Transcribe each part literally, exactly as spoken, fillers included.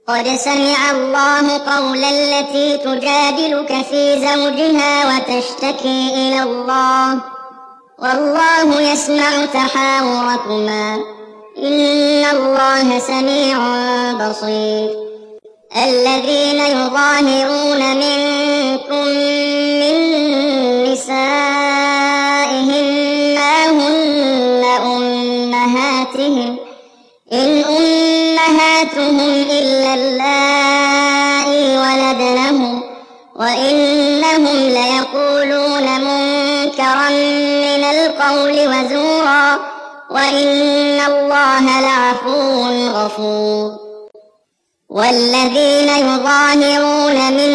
قد سمع الله قول التي تجادلك في زوجها وتشتكي إلى الله والله يسمع تحاوركما إن الله سميع بصير. الذين يظاهرون منكم من نسائهم ما هن أمهاتهم إن أمهاتهم إلا اللائي ولدنهم وإنهم ليقولون منكرا من القول وزورا وإن الله لعفو غفور. والذين يظاهرون من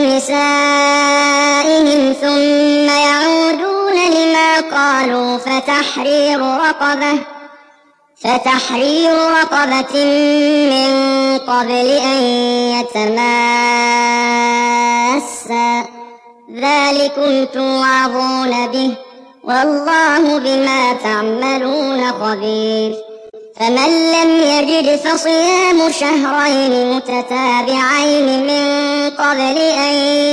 نسائهم ثم يعودون لما قالوا فتحرير رقبة فتحرير رقبة من قبل أن يتماسا ذلكم توعظون به والله بما تعملون خبير. فمن لم يجد فصيام شهرين متتابعين من قبل أن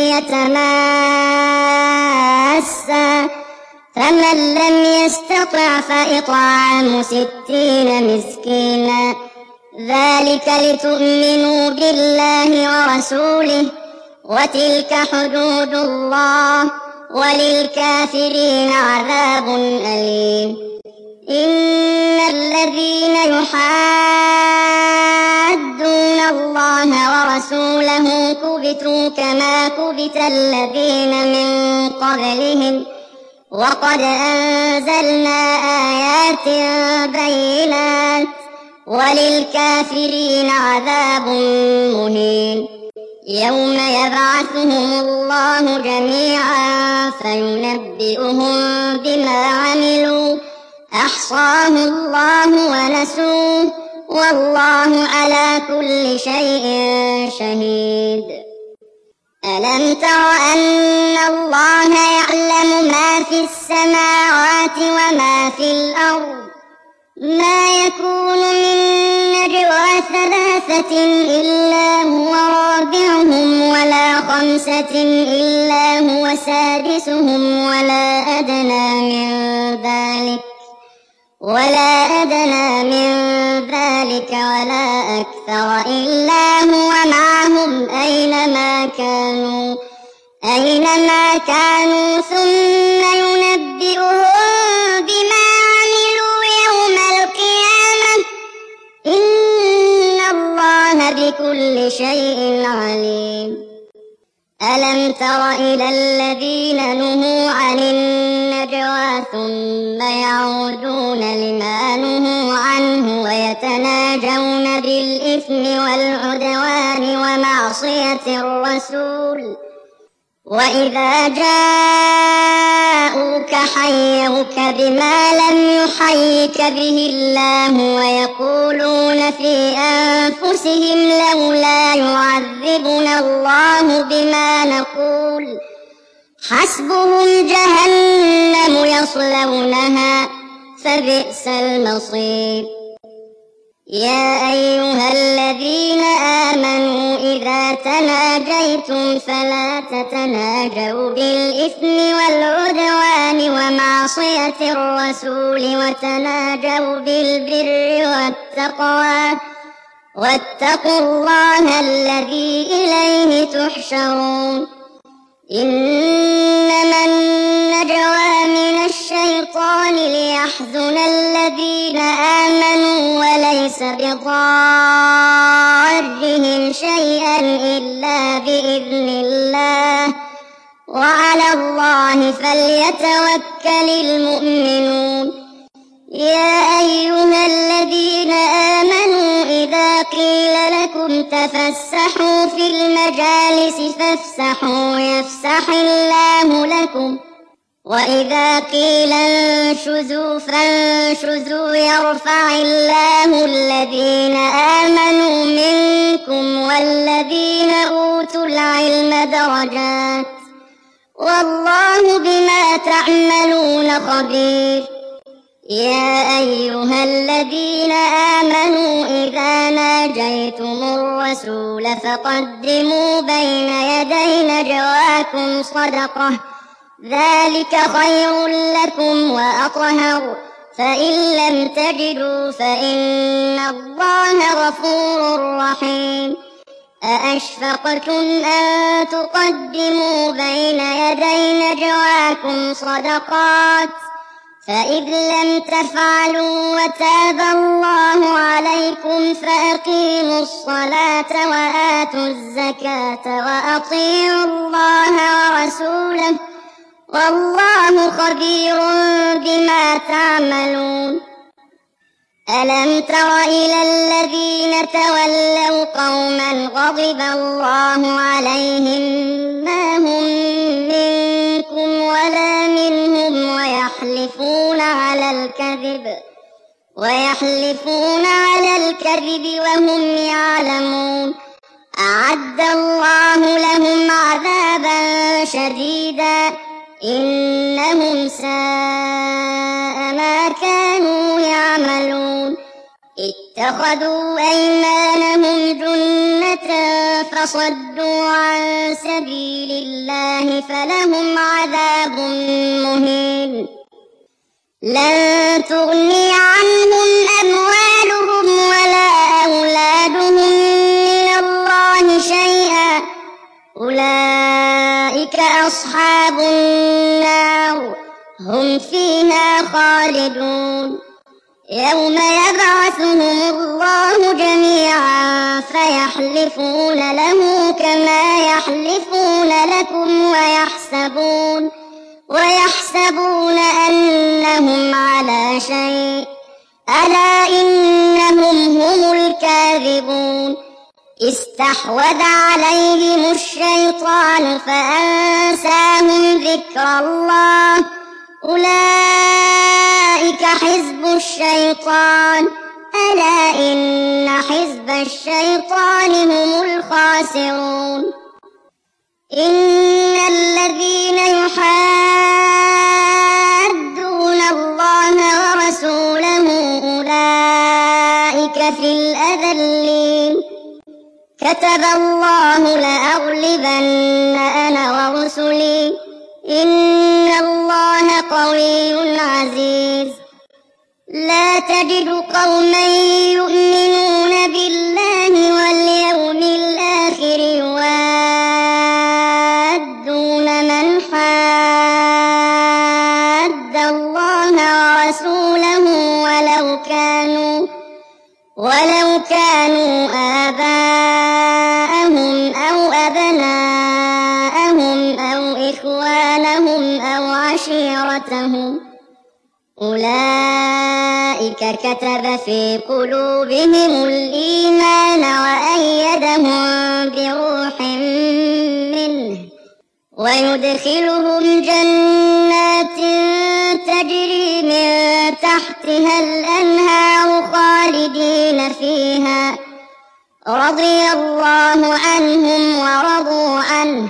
يتماسا فمن لم يستطع فإطعام ستين مسكينا ذلك لتؤمنوا بالله ورسوله وتلك حدود الله وللكافرين عذاب أليم. إن الذين يحادون الله ورسوله كبتوا كما كبت الذين من قبلهم وقد أنزلنا آيات بينات وللكافرين عذاب مهين. يوم يبعثهم الله جميعا فينبئهم بما عملوا أحصاه الله ونسوه والله على كل شيء شهيد. ألم تر أن الله يعلم ما في السماوات وما في الأرض ما يكون من نجوى ثلاثة إلا هو رابعهم ولا خمسة إلا هو سادسهم ولا أدنى من ذلك ولا أدنى من ذلك ولا أكثر إلا هو معهم أينما كانوا أينما كانوا ثم ينبئهم بما عملوا يوم القيامة إن الله بكل شيء عليم. ألم تر إلى الذين نهوا عن النجوى ثم يعودون لما نهوا عنه ويتناجون بالإثم والعدوان ومعصية الرسول وإذا جاءوك حيوك بما لم يحيك به الله ويقولون في أنفسهم لولا يعذبنا الله بما نقول حسبهم جهنم يصلونها فبئس المصير. يا أيها الذين آمنوا إذا تناجيتم فلا تتناجوا بالإثم والعدوان ومعصية الرسول وتناجوا بالبر والتقوى واتقوا الله الذي إليه تحشرون. إنما النجوى من الشيطان ليحزن الذين آمنوا وليس بضارهم شيئا إلا بإذن الله وعلى الله فليتوكل المؤمنون. يا أيها الذين آمنوا إذا قيل لكم تفسحوا في المجالس فافسحوا يفسح الله لكم وإذا قيل انشزوا فانشزوا يرفع الله الذين آمنوا منكم والذين أوتوا العلم درجات والله بما تعملون خبير. يا أيها الذين آمنوا إذا ناجيتم الرسول الرسول فقدموا بين يدي نجواكم صدقة ذلك خير لكم وأطهر فإن لم تجدوا فإن الله غفور رحيم أأشفقتم أن تقدموا بين يدي نجواكم صدقات فإذ لم تفعلوا وتاب الله عليكم فأقيموا الصلاة وآتوا الزكاة وأطيعوا الله ورسوله والله خبير بما تعملون ألم تر إلى الذين تولوا قوما غضب الله عليهم ما هم منكم ولا منهم ويحلفون على الكذب ويحلفون على الكذب وهم يعلمون أعد الله لهم عذابا شديدا إنهم ساء ما كانوا يعملون اتخذوا أيمانهم جنة فصدوا عن سبيل الله فلهم عذاب مهين لن تغني عنهم أموالهم ولا أولادهم من الله شيئا أولئك أصحاب النار هم فيها خالدون يوم يبعثهم الله جميعا فيحلفون له كما يحلفون لكم ويحسبون ويحسبون أنهم على شيء ألا إنهم هم الكاذبون استحوذ عليهم الشيطان فأنساهم ذكر الله أولئك حزب الشيطان ألا إن حزب الشيطان هم الخاسرون إن الذين يحادون الله ورسوله أولئك في الأذلين كتب الله لأغلبن أنا ورسلي إن الله قوي عزيز لا تجد قوما يؤمنون بالله واليوم الآخر يوادون من حاد الله ورسوله ولو كانوا ولو كانوا آباءهم أو أبناءهم أو إخوانهم أو عشيرتهم أولئك كتب في قلوبهم الإيمان وأيدهم بروح منه ويدخلهم جنات تجري من تحتها الأنهار خالدين فيها رضي الله عنهم ورضوا عنه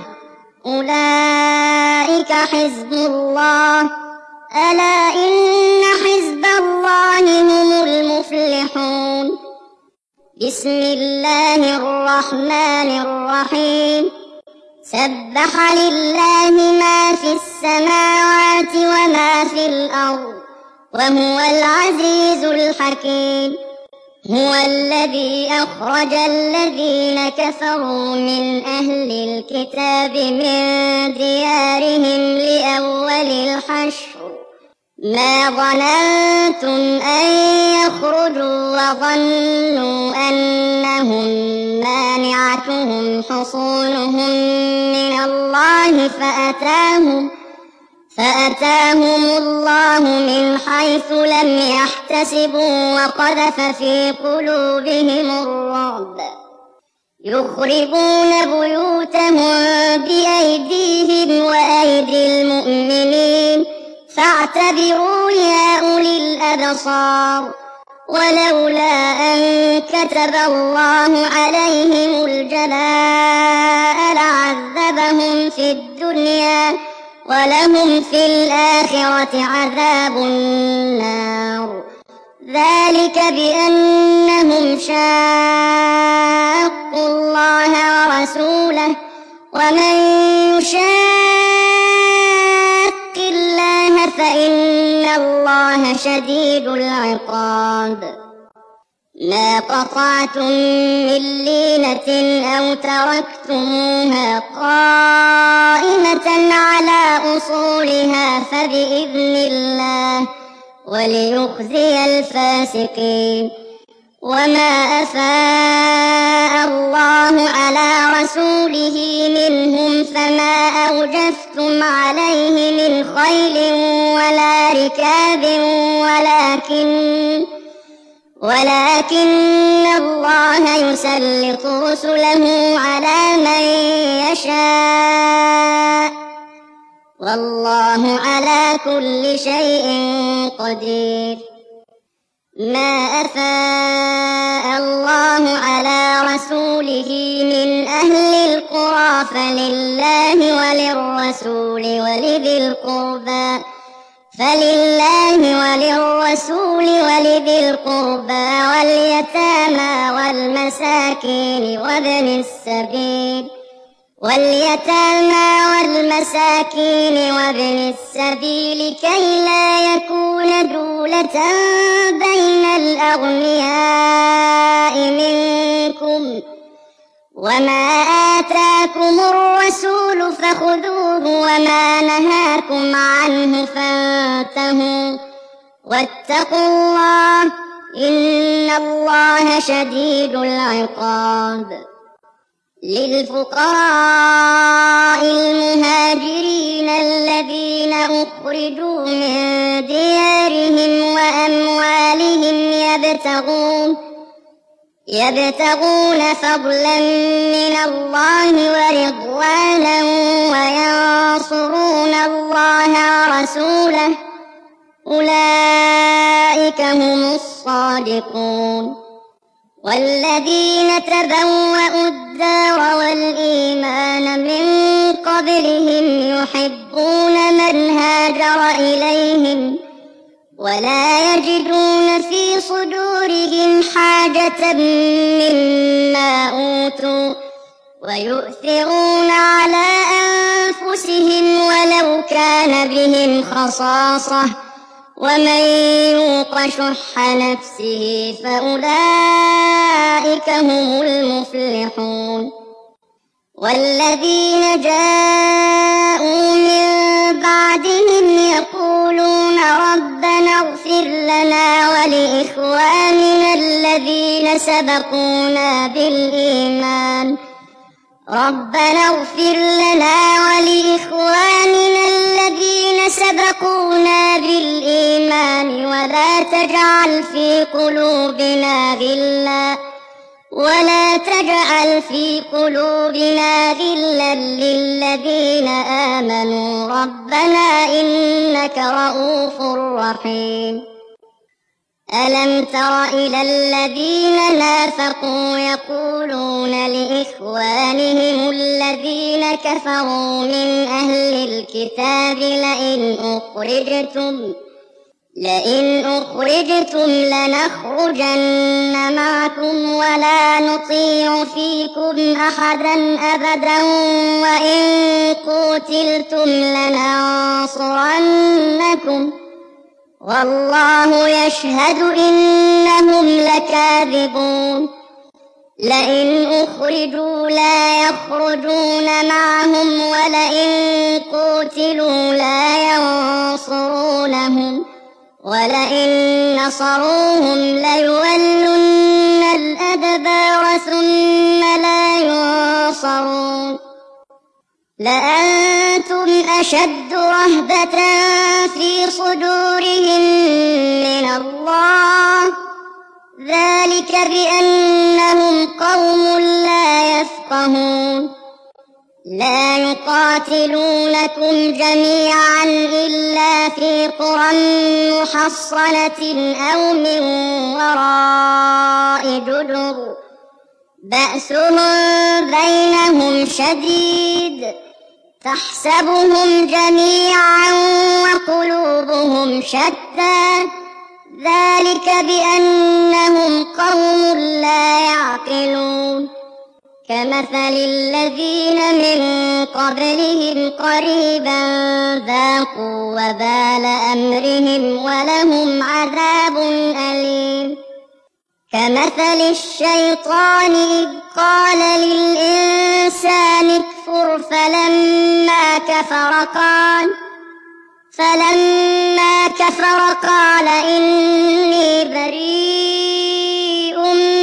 أولئك حزب الله ألا إن حزب الله هم المفلحون بسم الله الرحمن الرحيم سبح لله ما في السماوات وما في الأرض وهو العزيز الحكيم هو الذي أخرج الذين كفروا من أهل الكتاب من ديارهم لأول الحشر ما ظننتم أن يخرجوا وظنوا أنهم مانعتهم حصونهم من الله فأتاهم فأتاهم الله من حيث لم يحتسبوا وقذف في قلوبهم الرعب يخربون بيوتهم بأيديهم وأيدي المؤمنين فاعتبروا يا أولي الأبصار ولولا أن كتب الله عليهم الجلاء لعذبهم في الدنيا ولهم في الآخرة عذاب النار ذلك بأنهم شاقوا الله ورسوله ومن يشاق الله فإن الله شديد العقاب ما قطعتم من لينة أو تركتموها قائمة على أصولها فبإذن الله وليخزي الفاسقين وما أفاء الله على رسوله منهم فما أوجفتم عليه من خيل ولا ركاب ولكن ولكن الله يسلط رسله على من يشاء والله على كل شيء قدير ما أفاء الله على رسوله من أهل القرى فلله وللرسول ولذي القربى فلله وللرسول ولذي القربى واليتامى والمساكين وابن السبيل واليتامى والمساكين وابن السبيل كي لا يكون دولة بين الأغنياء منكم وما آتاكم الرسول فخذوه وما نهاكم عنه فانتهوا واتقوا الله إن الله شديد العقاب للفقراء المهاجرين الذين أخرجوا من ديارهم وأموالهم يبتغون يبتغون فضلا من الله ورضوانا وينصرون الله ورسوله أولئك هم الصادقون والذين تبوأوا الدار والإيمان من قبلهم يحبون من هاجر إليهم ولا يجدون في صدورهم حاجة مما أوتوا ويؤثرون على أنفسهم ولو كان بهم خصاصة ومن يوق شح نفسه فأولئك هم المفلحون والذين جاءوا من بعدهم يقولون ربنا اغفر لنا ولإخواننا الذين سبقونا بالإيمان ربنا اغفر لنا ولإخواننا الذين سبقونا بالإيمان ولا تجعل في قلوبنا غلا ولا تجعل في قلوبنا غلا للذين آمنوا ربنا إنك رؤوف رحيم ألم تر إلى الذين نافقوا يقولون لإخوانهم الذين كفروا من أهل الكتاب لئن أخرجتم لئن أخرجتم لنخرجن معكم ولا نطيع فيكم أحدا أبدا وإن قتلتم لننصرنكم والله يشهد إنهم لكاذبون لئن أخرجوا لا يخرجون معهم ولئن قتلوا لا ينصرونهم ولئن نصروهم ليولن الأدبار ثم لا ينصرون لأنتم أشد رهبة في صدورهم من الله ذلك بأنهم قوم لا يفقهون لا يقاتلونكم جميعا إلا في قرى محصنة أو من وراء جدر بأسهم بينهم شديد تحسبهم جميعا وقلوبهم شتى ذلك بأنهم قوم لا يعقلون كمثل الذين من قبلهم قريبا ذاقوا وبال أمرهم ولهم عذاب أليم كمثل الشيطان إذ قال للإنسان اكفر فلما كفر قال فلما كفر قال إني بريء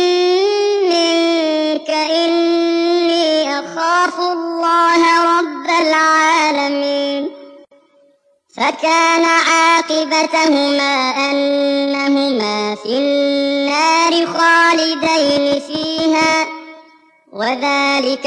منك إني أخاف الله رب العالمين فكان عاقبتهما أنهما في النار خالدين فيها وذلك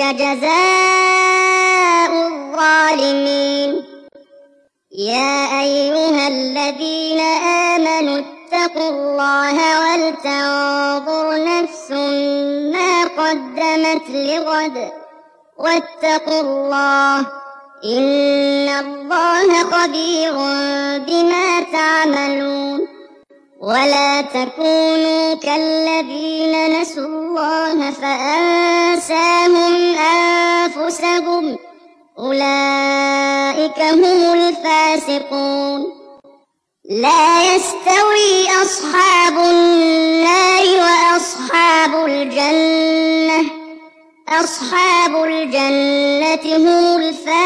جزاء الظالمين يا أيها الذين آمنوا اتقوا الله ولتنظر نفس ما قدمت لغد واتقوا الله إن الله خبير بما تعملون ولا تكونوا كالذين نسوا الله فأنساهم أنفسهم أولئك هم الفاسقون لا يستوي أصحاب النار وأصحاب الجنة أصحاب الجنة هم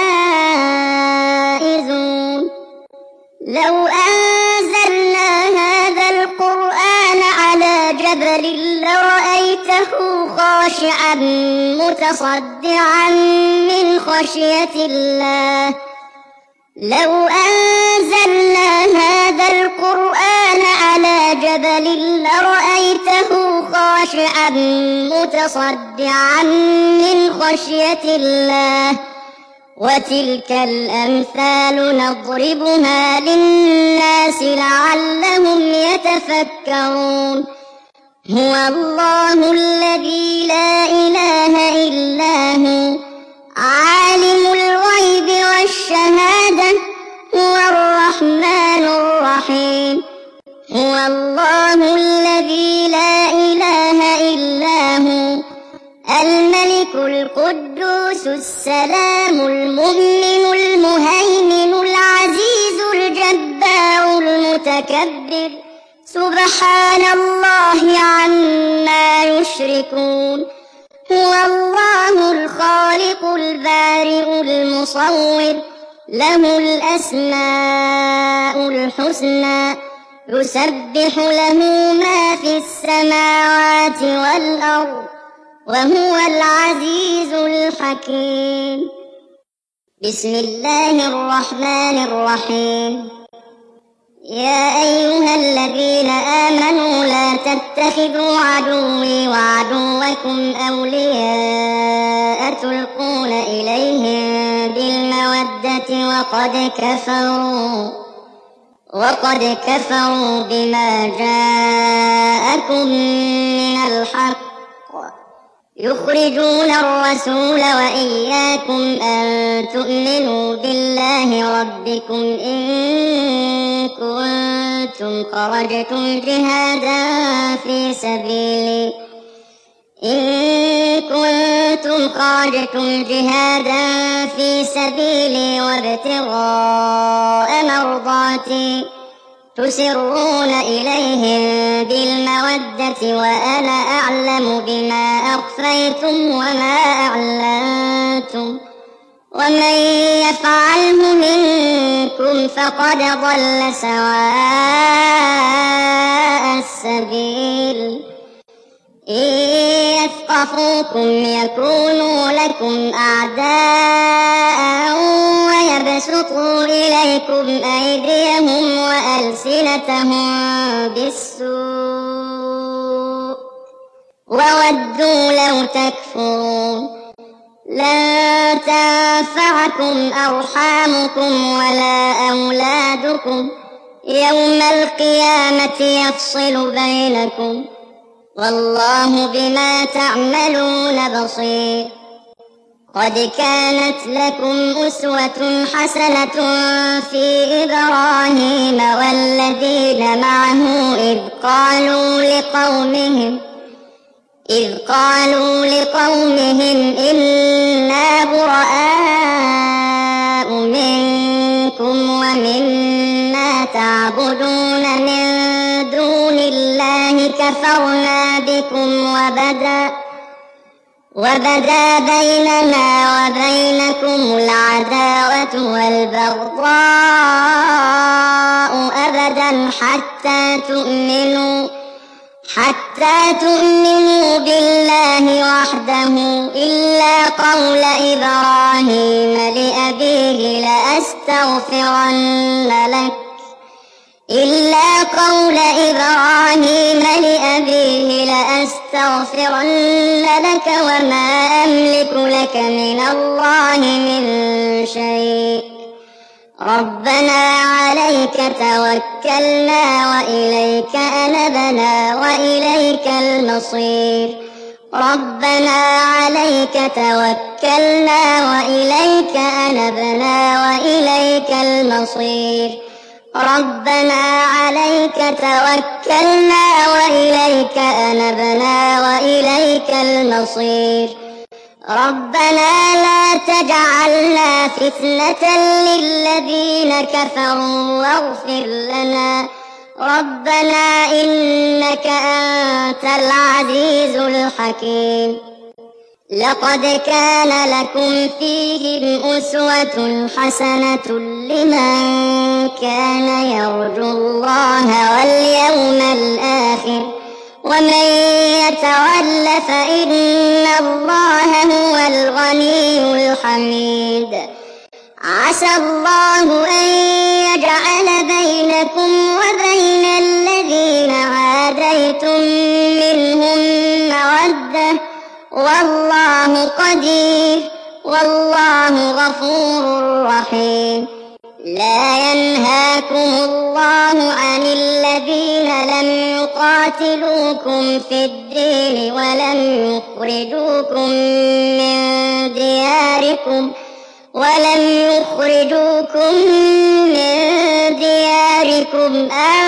الفائزون لو أنزلنا هذا القرآن على جبل لرأيته خاشعا متصدعا من خشية الله لو أنزلنا هذا القرآن على جبل لرأيته خاشعا متصدعا من خشية الله وتلك الأمثال نضربها للناس لعلهم يتفكرون هو الله الذي لا إله إلا هو عالم الغيب والشهادة هو الرحمن الرحيم هو الله الذي لا إله إلا هو الملك القدوس السلام المؤمن المهيمن العزيز الجبار المتكبر سبحان الله عما يشركون هو الله الخالق البارئ المصور له الأسماء الحسنى يسبح له ما في السماوات والأرض وهو العزيز الحكيم بسم الله الرحمن الرحيم يا أيها الذين آمنوا لا تتخذوا عدوي وعدوكم أولياء تلقون إليهم بالمودة وقد كفروا وقد كفروا بما جاءكم من الحق يخرجون الرسول وإياكم أن تؤمنوا بالله ربكم إن كنتم خرجتم جهادا في سبيلي إن كنتم خرجتم جهادا في سبيلي وابتغاء مرضاتي تسرون إليهم بالمودة وأنا أعلم بما أخفيتم وما أعلنتم ومن يفعله منكم فقد ضل سواء السبيل إن يثقفوكم يكونوا لكم أعداء ويبسطوا إليكم أيديهم وألسنتهم بالسوء وودوا لو تكفرون لن تنفعكم أرحامكم ولا أولادكم يوم القيامة يفصل بينكم والله بما تعملون بصير قد كانت لكم أسوة حسنة في إبراهيم والذين معه إذ قالوا لقومهم إذ قالوا لقومهم إنا براء منكم ومما تعبدون من دون الله كفرنا بكم وبدا وبدا بيننا وبينكم العداوة والبغضاء أبدا حتى تؤمنوا حتى تؤمنوا بالله وحده إلا قول إبراهيم لأبيه لأستغفرن لك إلا قول إبراهيم لأبيه لأستغفرن لك وما أملك لك من الله من شيء ربنا عليك توكلنا وإليك أنبنا وإليك المصير ربنا عليك توكلنا وإليك أنبنا وإليك المصير ربنا عليك توكلنا وإليك أنبنا وإليك المصير ربنا لا تجعلنا فتنة للذين كفروا واغفر لنا ربنا إنك أنت العزيز الحكيم لقد كان لكم فيهم أسوة حسنة لمن كان يرجو الله واليوم الآخر ومن يتول فإن الله هو الغني الحميد عسى الله أن يجعل بينكم وبين الذين عاديتم منهم مودة والله قدير والله غفور رحيم لا ينهاكم الله عن الذين لم يقاتلوكم في الدين ولم يخرجوكم من دياركم ولم يخرجوكم من دياركم أن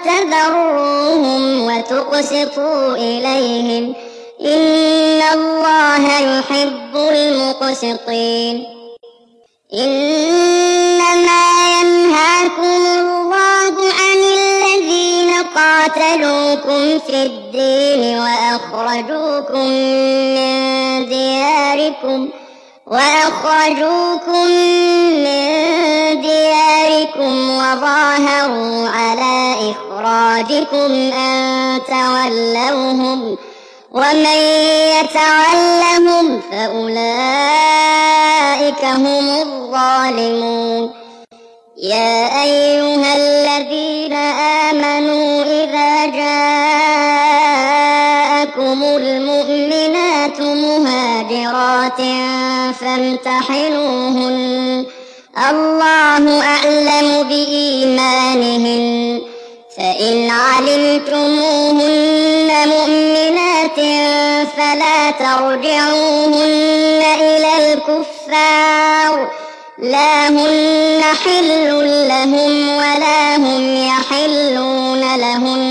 تبروهم وتقسطوا إليهم إن الله يحب المقسطين إنما ينهاكم الله عن الذين قاتلوكم في الدين وأخرجوكم من دياركم وأخرجوكم من دياركم وظاهروا على إخراجكم أن تولوهم ومن يتولهم فأولئك هم الظالمون يا أيها الذين آمنوا إذا جاءكم المؤمنات مهاجرات فامتحنوهن الله أعلم بإيمانهن فإن علمتموهن مؤمنات فلا ترجعوهن إلى الكفار لا هن حل لهم ولا هم يحلون لهن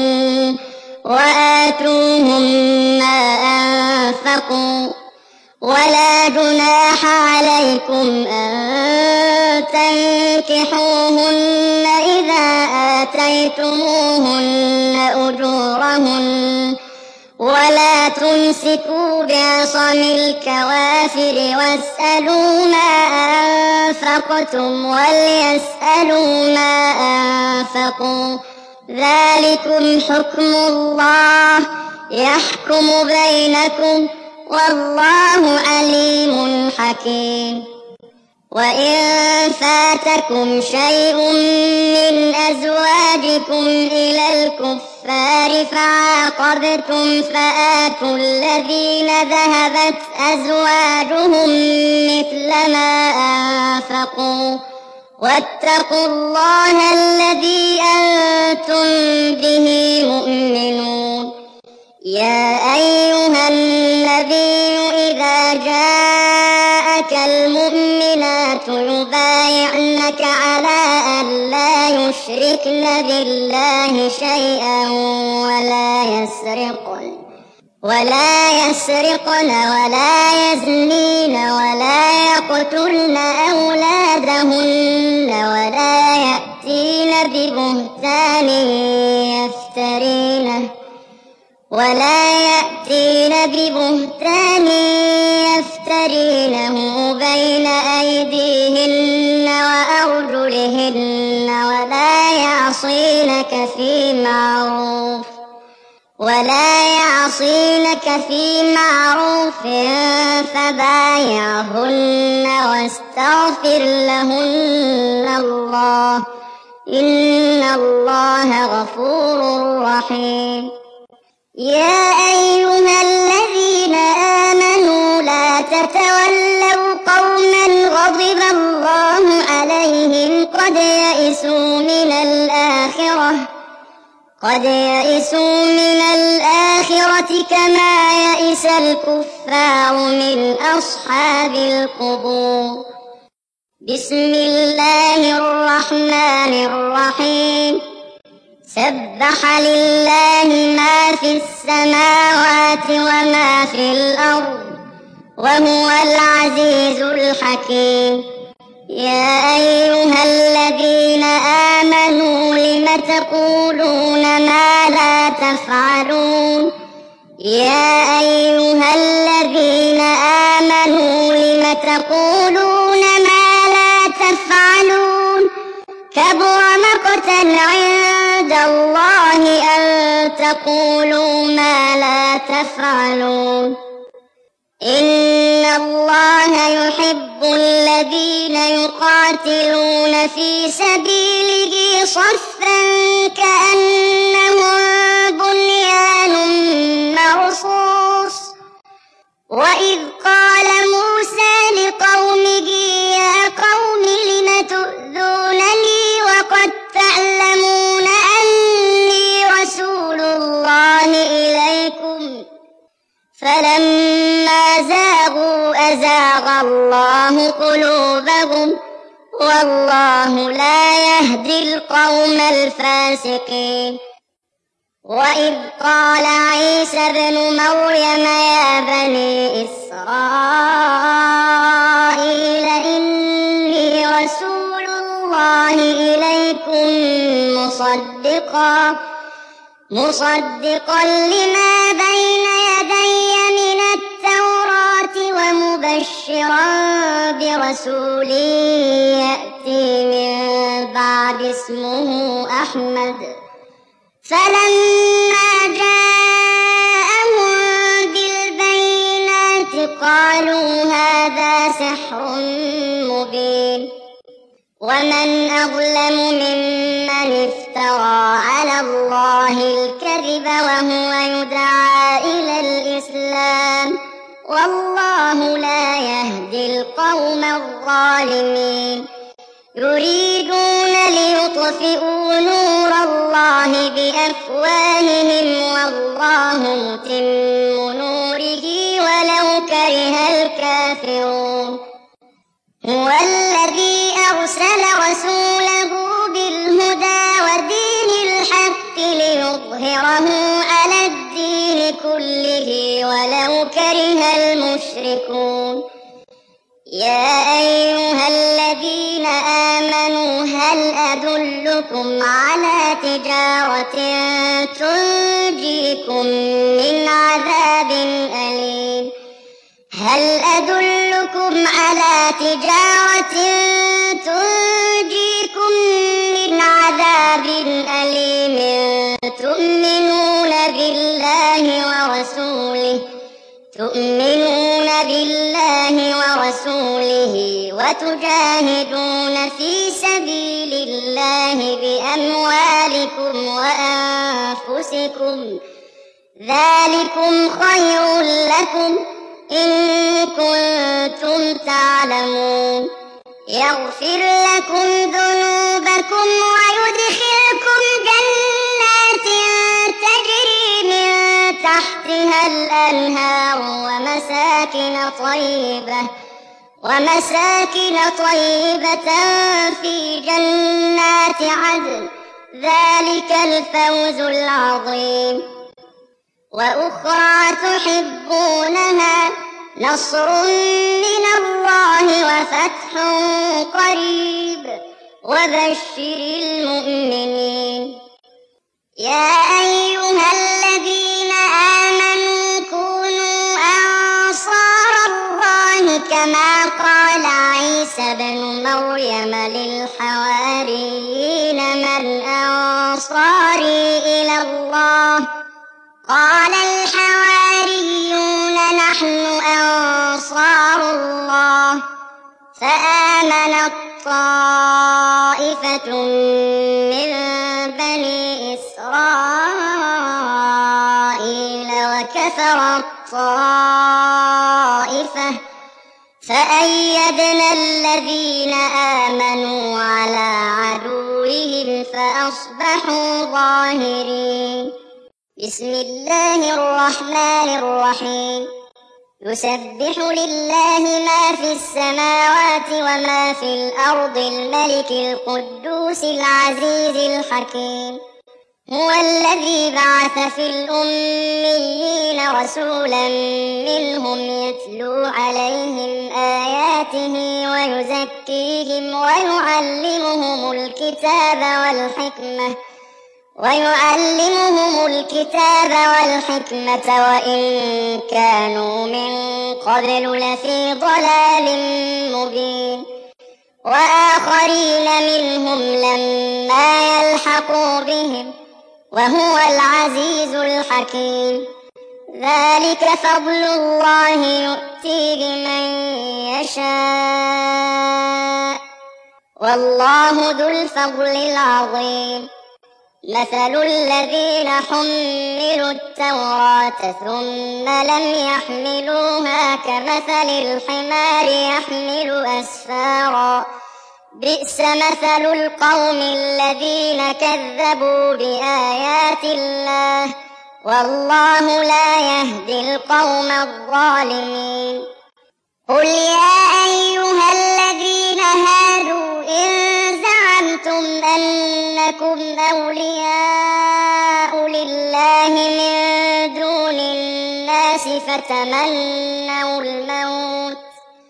وآتوهم ما أنفقوا ولا جناح عليكم أن تنكحوهن إذا آتيتموهن أجورهن ولا تمسكوا بعصم الكوافر واسألوا ما أنفقتم وليسألوا ما أنفقوا ذلكم حكم الله يحكم بينكم والله عليم حكيم وإن فاتكم شيء من أزواجكم إلى الكفار فعاقبتم فآتوا الذين ذهبت أزواجهم مثل ما أنفقوا واتقوا الله الذي أنتم به مؤمنون يا أيها النبي إذا جاءك المؤمنات يبايعنك على أن لا يشركن بالله شيئا ولا يسرقن ولا يسرقن ولا يزنين ولا يقتلن أولادهن ولا يأتين ببهتان يفترينه ولا يأتين ببهتان يفترينه بين أيديهن وأرجلهن ولا يعصينك في معروف ولا يعصينك في معروف فبايعهن واستغفر لهن الله إن الله غفور رحيم. يا أيها الذين آمنوا لا تتولوا قوما غضب الله عليهم قد يئسوا من الآخرة قد يئسوا من الآخرة كما يئس الكفار من أصحاب القبور. بسم الله الرحمن الرحيم. سبح لله ما في السماوات وما في الأرض وهو العزيز الحكيم. يا أيها الذين آمنوا لم تقولون ما لا تفعلون يا أيها الذين آمنوا لم تقولون ما لا تفعلون كبر مقتا عند الله أن تقولوا ما لا تفعلون. إن الله يحب الذين يقاتلون في سبيله صفا كأنهم بنيان مرصوص. وإذ قال موسى لقومه يا قوم لم تؤذونني وقد تعلمون أني رسول الله إليكم فلما زاغوا أزاغ الله قلوبهم والله لا يهدي القوم الفاسقين. وإذ قال عيسى ابن مريم يا بني إسرائيل إني رسول الله إليكم مصدقا مصدقا لما بين يدي من التوراة ومبشرا برسول يأتي من بعد اسمه أحمد. فلما جاءهم بالبينات قالوا هذا سحر مبين. ومن أظلم ممن افترى على الله الكذب وهو يدعى إلى الإسلام والله لا يهدي القوم الظالمين. يريدون ليطفئوا نور الله بأفواههم والله متم نوره ولو كره الكافرون. هو الذي أرسل رسوله بالهدى ودين الحق ليظهره على الدين كله ولو كره المشركون. يا أيها الذين آمنوا هل أدلكم على تجارة تنجيكم من عذاب أليم هل أدلكم على تجارة تنجيكم من عذاب أليم تؤمنون بالله ورسوله تؤمنون بالله ورسوله وتجاهدون في سبيل الله بأموالكم وأنفسكم ذلكم خير لكم إن كنتم تعلمون. يغفر لكم ذنوبكم ويدخلكم جنات تجري من تحت فيها الأنهار ومساكن طيبة ومساكن طيبة في جنات عدن ذلك الفوز العظيم. وأخرى تحبونها نصر من الله وفتح قريب وبشر المؤمنين. يا أيها الذين آمنوا كونوا أنصار الله كما قال عيسى بن مريم للحواريين من أنصاري إلى الله قال الحواريون نحن أنصار الله. فآمنت طائفة من بني إسرائيل وكفرت طائفة فأيدنا الذين آمنوا على عدوهم فأصبحوا ظاهرين. بسم الله الرحمن الرحيم. يسبح لله ما في السماوات وما في الأرض الملك القدوس العزيز الحكيم. هو الذي بعث في الأميين رسولا منهم يتلو عليهم آياته ويزكيهم ويعلمهم الكتاب والحكمة ويعلمهم الكتاب والحكمة وإن كانوا من قبل لفي ضلال مبين. وآخرين منهم لما يلحقوا بهم وهو العزيز الحكيم. ذلك فضل الله يؤتيه من يشاء والله ذو الفضل العظيم. مثل الذين حملوا التوراة ثم لم يحملوها كمثل الحمار يحمل أسفارا بئس مثل القوم الذين كذبوا بآيات الله والله لا يهدي القوم الظالمين. قل يا أيها الذين هادوا إن زعمتم أنكم أولياء لله من دون الناس فتمنوا الموت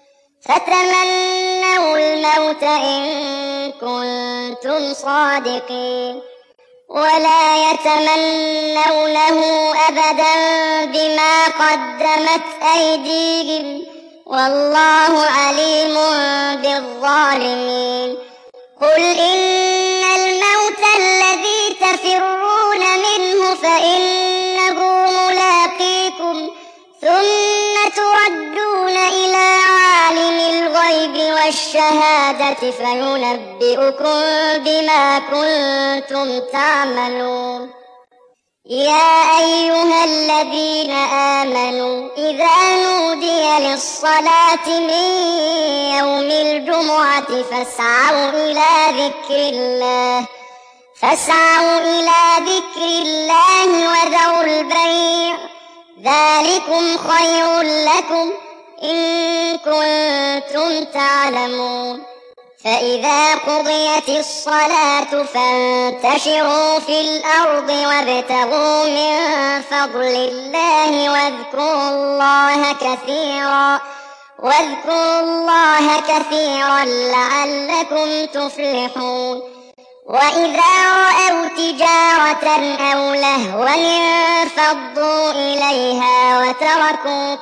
فتمنوا الموت إن كنتم صادقين ولا يتمنونه أبدا بما قدمت أيديهم والله عليم بالظالمين. قل إن الموت الذي تفرون منه فإنه ملاقيكم ثم تردون إلى عالم الغيب والشهادة فينبئكم بما كنتم تعملون. يا أيها الذين آمنوا إذا نودي للصلاة من يوم الجمعة فاسعوا إلى ذكر الله فاسعوا إلى ذكر الله وذروا البيع ذلكم خير لكم إن كنتم تعلمون. فإذا قضيت الصلاة فانتشروا في الأرض وابتغوا من فضل الله واذكروا الله كثيرا واذكروا الله كثيرا لعلكم تفلحون. وإذا رأوا تجارة أو لهوا انفضوا إليها وتركوك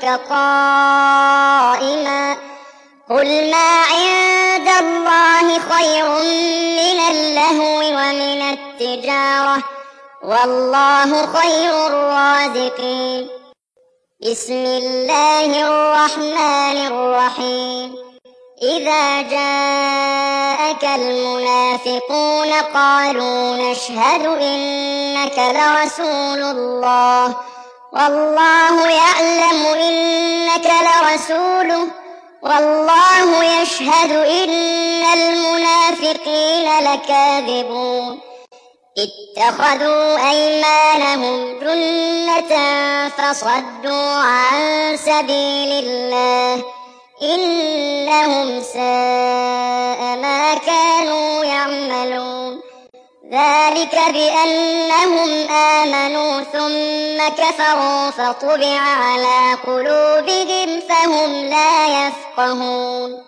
قائما قل ما عند الله خير من اللهو ومن التجارة والله خير الرازقين. بسم الله الرحمن الرحيم. إذا جاءك المنافقون قالوا نشهد إنك لرسول الله والله يعلم إنك لرسوله والله يشهد إن المنافقين لكاذبون. اتخذوا أيمانهم جنة فصدوا عن سبيل الله إنهم ساء ما كانوا يعملون ذلك بأنهم آمنوا ثم كفروا فطبع على قلوبهم فهم لا يفقهون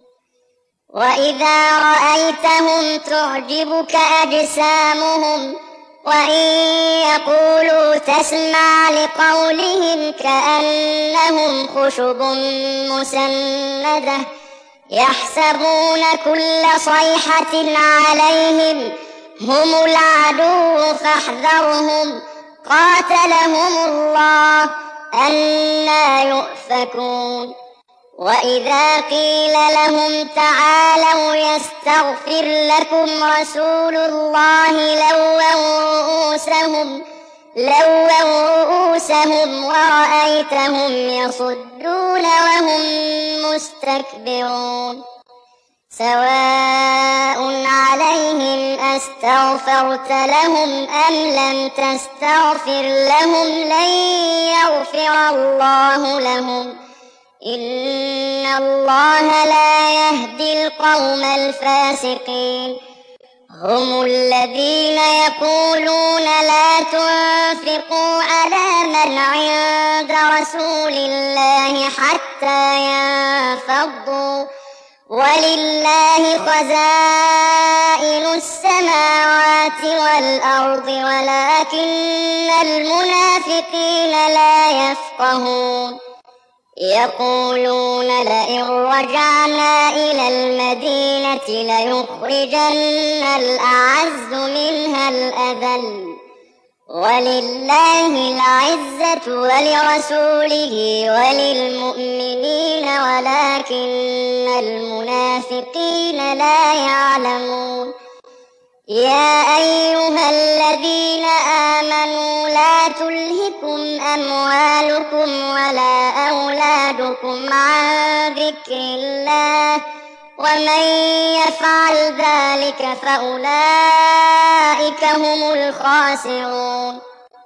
وإذا رأيتهم تعجبك أجسامهم وإن يقولوا تسمع لقولهم كأنهم خشب مسندة يحسبون كل صيحة عليهم هم العدو فاحذرهم قاتلهم الله أنى يؤفكون وإذا قيل لهم تعالوا يستغفر لكم رسول الله لووا رؤوسهم لووا رؤوسهم ورأيتهم يصدون وهم مستكبرون سواء عليهم أستغفرت لهم أم لم تستغفر لهم لن يغفر الله لهم إن الله لا يهدي القوم الفاسقين هم الذين يقولون لا تنفقوا على من عند رسول الله حتى ينفضوا ولله خزائن السماوات والأرض ولكن المنافقين لا يفقهون يقولون لئن رجعنا إلى المدينة ليخرجن الأعز منها الأذل ولله العزة ولرسوله وللمؤمنين ولكن المنافقين لا يعلمون يا أيها الذين آمنوا لا تلهكم أموالكم ولا أولادكم عن ذكر الله ومن يفعل ذلك فأولئك هم الخاسرون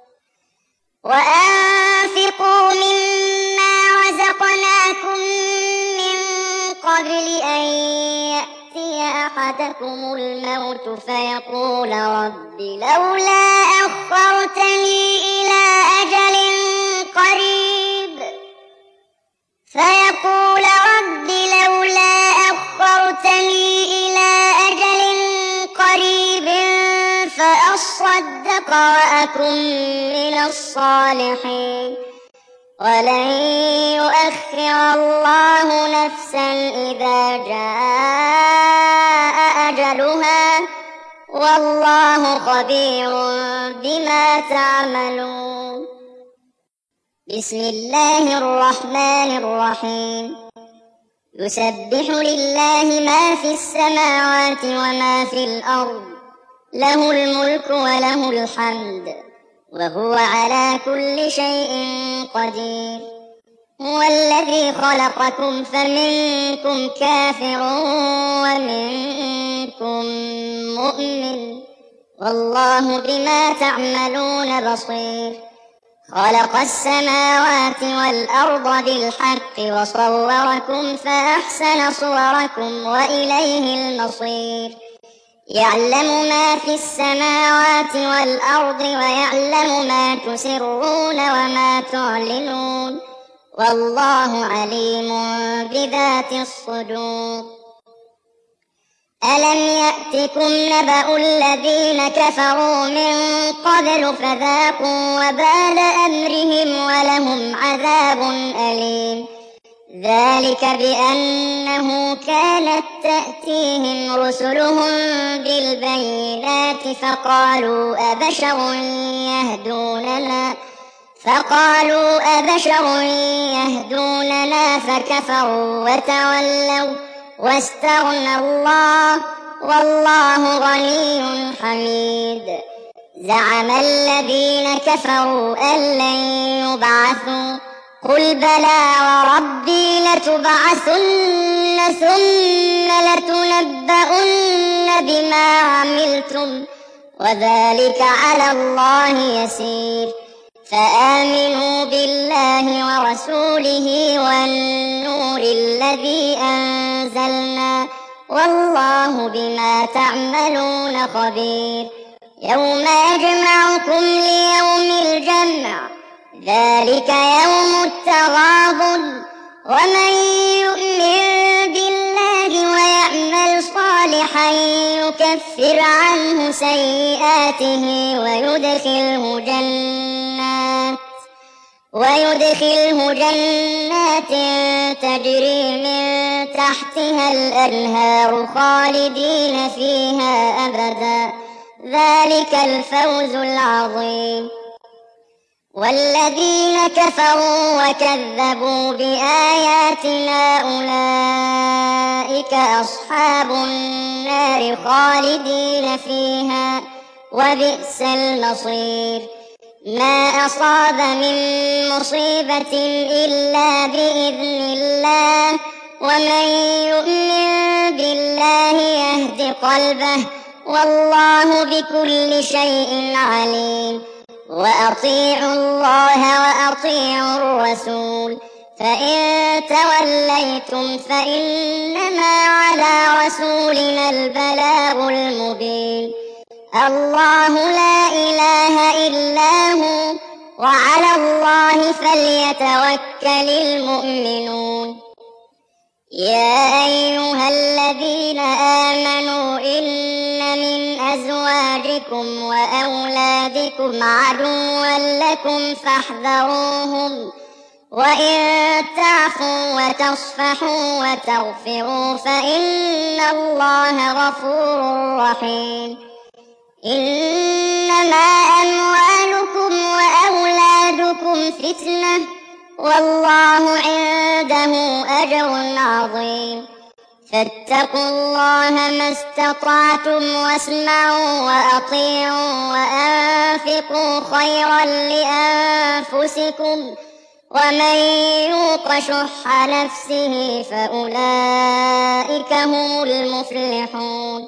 وأنفقوا مما رزقناكم من قبل أن يأتي أحدكم الموت فيقول رب لولا أخرتني إلى أجل قريب فيقول رب لولا أخرتني إلى أجل قريب فأصدق وأكن من الصالحين ولن يؤخر الله نفسا إذا جاء أجلها والله خبير بما تعملون بسم الله الرحمن الرحيم يسبح لله ما في السماوات وما في الأرض له الملك وله الحمد وهو على كل شيء قدير هو الذي خلقكم فمنكم كافر ومنكم مؤمن والله بما تعملون بصير خلق السماوات والأرض بالحق وصوركم فأحسن صوركم وإليه المصير يعلم ما في السماوات والأرض ويعلم ما تسرون وما تعلنون والله عليم بذات الصدور ألم يأتكم نبأ الذين كفروا من قبل فذاقوا وبال أمرهم ولهم عذاب أليم ذلك بأنه كانت تأتيهم رسلهم بالبينات فقالوا أبشر يهدوننا فقالوا أبشر يهدوننا فكفروا وتولوا واستغنى الله والله غني حميد زعم الذين كفروا أن لن يبعثوا قل بلى وربي لتبعثن ثم لتنبؤن بما عملتم وذلك على الله يسير. فآمنوا بالله ورسوله والنور الذي أنزلنا والله بما تعملون خبير. يوم يجمعكم ليوم الجمع ذلك يوم التغابن ومن يؤمن بالله ويعمل صالحا يكفر عنه سيئاته ويدخله جنات ويدخله جنات تجري من تحتها الأنهار خالدين فيها أبدا ذلك الفوز العظيم. والذين كفروا وكذبوا بآياتنا أولئك أصحاب النار خالدين فيها وبئس المصير. ما أصاب من مصيبة إلا بإذن الله ومن يؤمن بالله يهد قلبه والله بكل شيء عليم. وأطيعوا الله وأطيعوا الرسول فإن توليتم فإنما على رسولنا البلاغ المبين. الله لا إله إلا هو وعلى الله فليتوكل المؤمنون. يا أيها الذين آمنوا إن من أزواجكم وأولادكم عدوا لكم فاحذروهم وإن تعفوا وتصفحوا وتغفروا فإن الله غفور رحيم. إنما أموالكم وأولادكم فتنة والله عنده أجر عظيم. فاتقوا الله ما استطعتم واسمعوا وأطيعوا وأنفقوا خيرا لأنفسكم ومن يوق شح نفسه فأولئك هم المفلحون.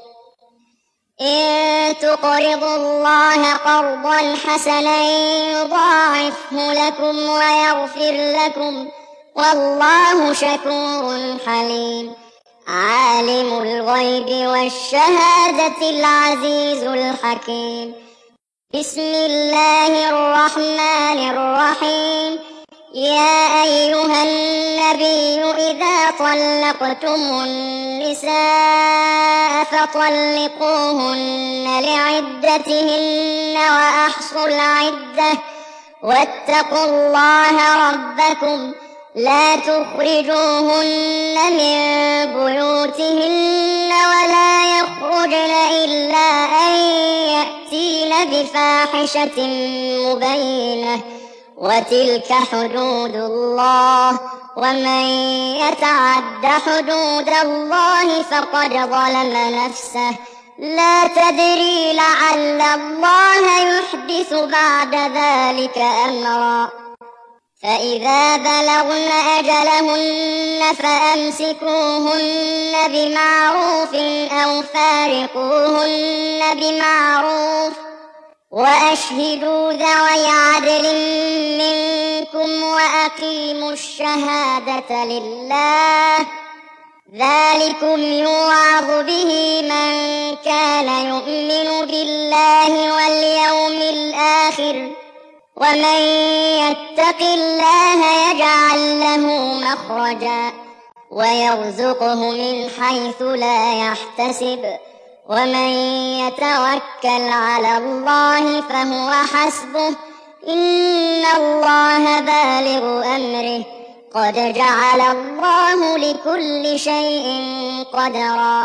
إن تقرضوا الله قرضا حسنا يضاعفه لكم ويغفر لكم والله شكور حليم. عالم الغيب والشهادة العزيز الحكيم. بسم الله الرحمن الرحيم. يا أيها النبي إذا طلقتم النساء فطلقوهن لعدتهن وأحصوا العدة واتقوا الله ربكم لا تخرجوهن من بيوتهن ولا يخرجن إلا أن يأتين بفاحشة مبينة وتلك حدود الله ومن يتعد حدود الله فقد ظلم نفسه لا تدري لعل الله يحدث بعد ذلك أمرا. فإذا بلغن أجلهن فأمسكوهن بمعروف أو فارقوهن بمعروف وأشهدوا ذوي عدل منكم وأقيموا الشهادة لله ذلكم يوعظ به من كان يؤمن بالله واليوم الآخر ومن يتق الله يجعل له مخرجا ويرزقه من حيث لا يحتسب ومن يتوكل على الله فهو حسبه إن الله بالغ أمره قد جعل الله لكل شيء قدرا.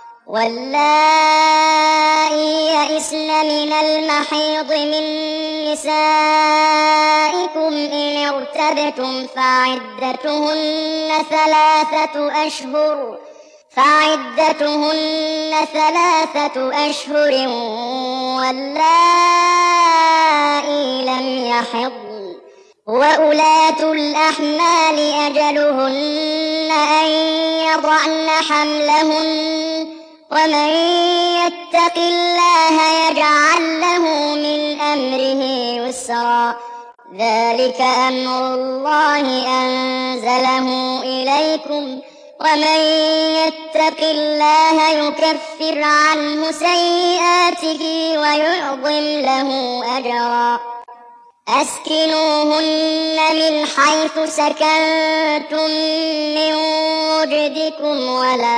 واللائي يئسن من المحيض من نسائكم إن ارتبتم فعدتهن ثلاثة أشهر فعدتهن ثلاثة أشهر واللائي لم يحضن وأولاة الأحمال أجلهن أن يضعن حملهن ومن يتق الله يجعل له من أمره يسرا ذلك أمر الله أنزله إليكم ومن يتق الله يكفر عنه سيئاته ويعظم له أجرا أسكنوهن من حيث سكنتم من وجدكم ولا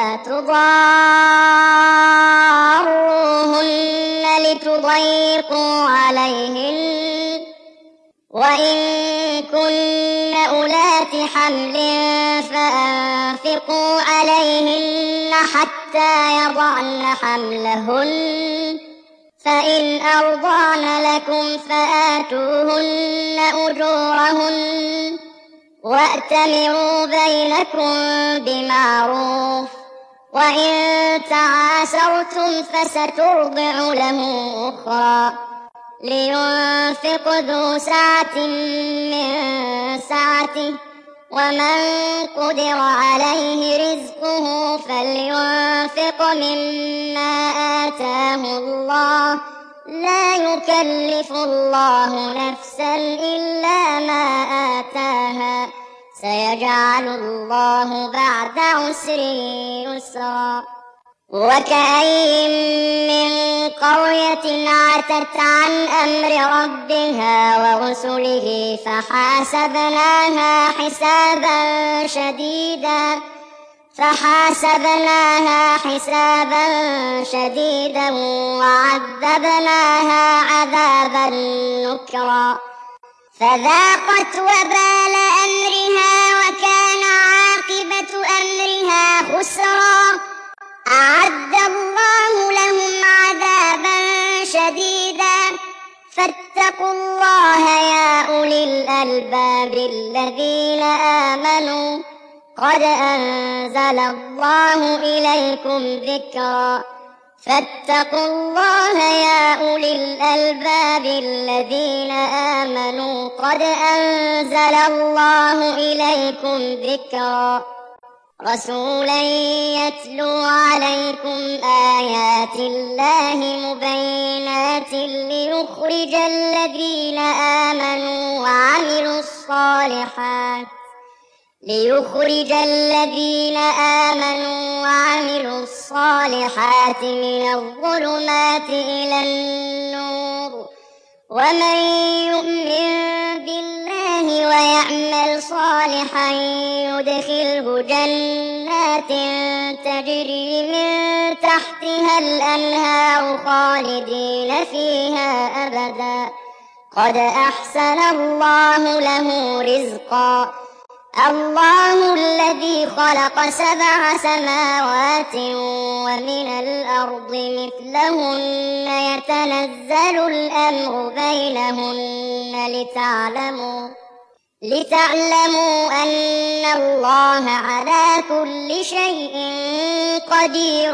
تضاروهن لتضيقوا عليهن وإن كن أولات حمل فأنفقوا عليهن حتى يضعن حملهن فإن أرضعن لكم فآتوهن أجورهن وأتمروا بينكم بمعروف وإن تعاسرتم فسترضع له أخرى لينفق ذو سعة من سعته ومن قدر عليه رزقه فلينفق مما آتاه الله لا يكلف الله نفسا إلا ما آتاها سيجعل الله بعد عسر يسرا وكأين من قرية عتت عن أمر ربها ورسله فحاسبناها حسابا شديدا فحاسبناها حسابا شديدا وعذبناها عذابا نكرا فذاقت وبال أمرها وكان عاقبة أمرها خسرا أعد الله لهم عذابا شديدا فاتقوا الله يا أولي الألباب الذين آمنوا قد أنزل الله إليكم ذكرا فاتقوا الله يا أولي الألباب الذين آمنوا قد أنزل الله إليكم ذكرا رسولا يتلو عليكم آيات الله مبينات ليخرج الذين آمنوا وعملوا الصالحات ليخرج الذين آمنوا وعملوا الصالحات من الظلمات إلى النور ومن يؤمن بالله ويعمل صالحا يدخله جنات تجري من تحتها الأنهار خالدين فيها أبدا قد أحسن الله له رزقا الله الذي خلق سبع سماوات ومن الأرض مثلهن يتنزل الأمر بينهن لتعلموا لتعلموا أن الله على كل شيء قدير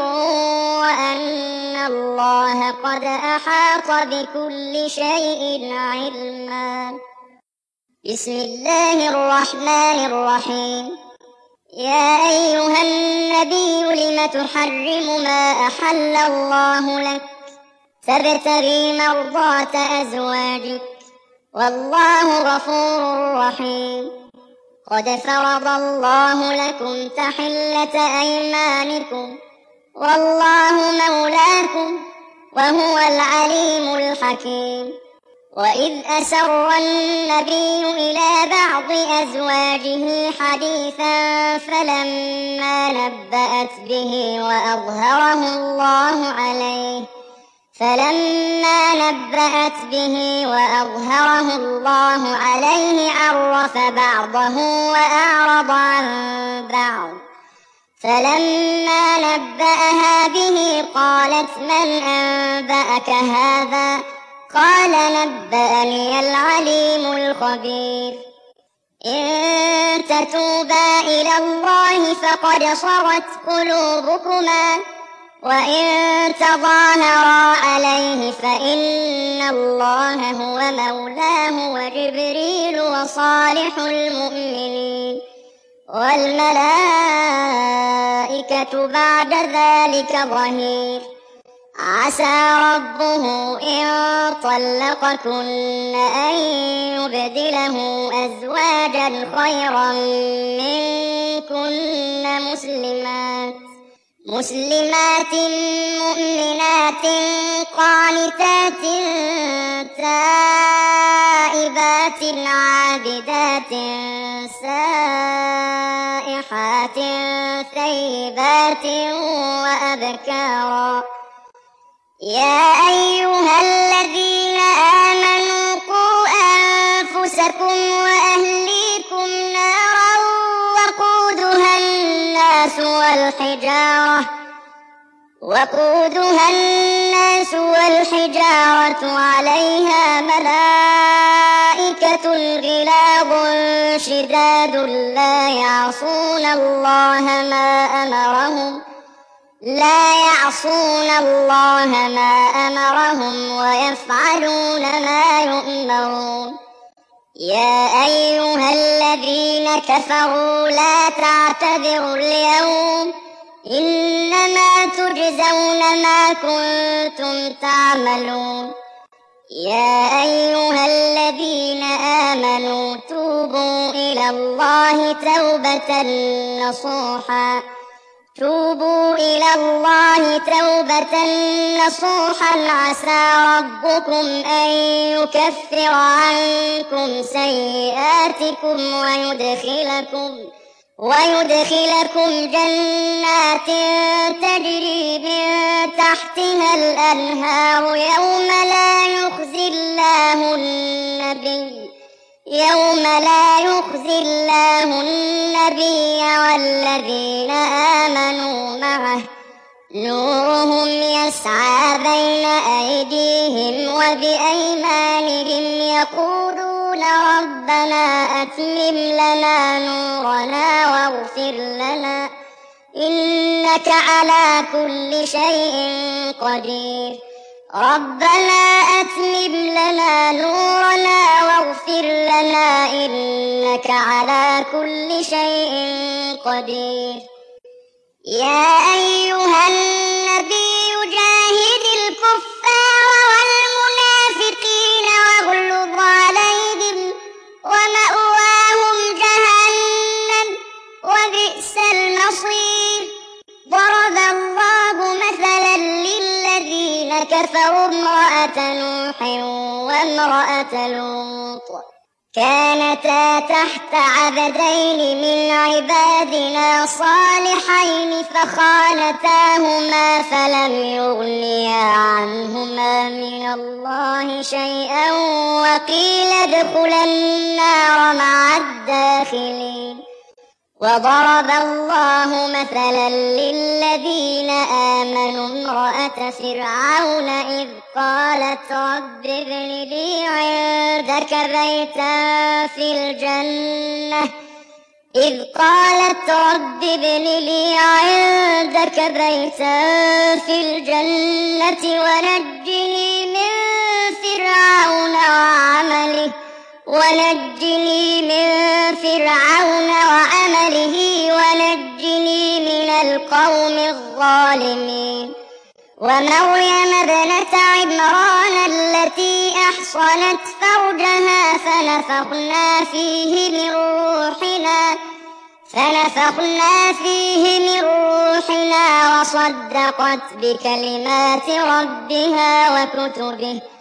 وأن الله قد أحاط بكل شيء علما بسم الله الرحمن الرحيم يا أيها النبي لم تحرم ما أحل الله لك تبتغي مرضات أزواجك والله غفور رحيم قد فرض الله لكم تحلة أيمانكم والله مولاكم وهو العليم الحكيم وإذ أسر النبي إلى بعض أزواجه حديثا فلما نبأت به وأظهره الله عليه فلما نبأت به وأظهره الله عليه عرف بعضه وأعرض عن بعض فلما نبأها به قالت من أنبأك هذا قال نبأني العليم الخبير إن تتوبا إلى الله فقد صغت قلوبكما وإن تظاهرا عليه فإن الله هو مولاه وجبريل وصالح المؤمنين والملائكة الفتنة بعد ذلك ظهير. عسى ربه إن طلقكن أن يبدله أزواجا خيرا منكن مسلمات مسلمات مؤمنات قانتات تائبات عابدات سائحات ثيبات وأبكارا. يا أيها الذين آمنوا قوا أنفسكم وأهليكم نارا وقودها الناس والحجارة وقودها الناس والحجارة عليها ملائكة غلاظ شداد لا يعصون الله ما أمرهم لا يعصون الله ما أمرهم ويفعلون ما يؤمرون. يا أيها الذين كفروا لا تعتذروا اليوم إنما تجزون ما كنتم تعملون. يا أيها الذين آمنوا توبوا إلى الله توبة نصوحا توبوا إلى الله توبة نصوحا عسى ربكم أن يكفر عنكم سيئاتكم ويدخلكم ويدخلكم جنات تجري من تحتها الأنهار يوم لا يخزي الله النبي يوم لا يخزي الله النبي والذين آمنوا معه نورهم يسعى بين أيديهم وبأيمانهم يقولون ربنا أتمم لنا نورنا واغفر لنا إنك على كل شيء قدير. ربنا أتمم لنا نورنا واغفر لنا إنك على كل شيء قدير. يا أيها النبي جاهد الكفار والمنافقين واغلظ عليهم ومأواهم جهنم وبئس المصير. ضرب الله مثلا للذين كفروا امرأة نوح وامرأة لوط كانتا تحت عبدين من عبادنا صالحين فخانتاهما فلم يغنيا عنهما من الله شيئا وقيل ادخلا النار مع الداخلين. وضرب الله مثلا للذين آمنوا امرأة فرعون إذ قالت رب ابن لي عندك بيتا في الجنة إذ قالت رب ابن لي عندك بيتا في الجنة ونجني من فرعون وعمله ونجني من فرعون وعمله ونجني من القوم الظالمين. ومريم ابنة عمران التي أحصنت فرجها فنفخنا فيه من روحنا فنفخنا فيه من روحنا وصدقت بكلمات ربها وكتبه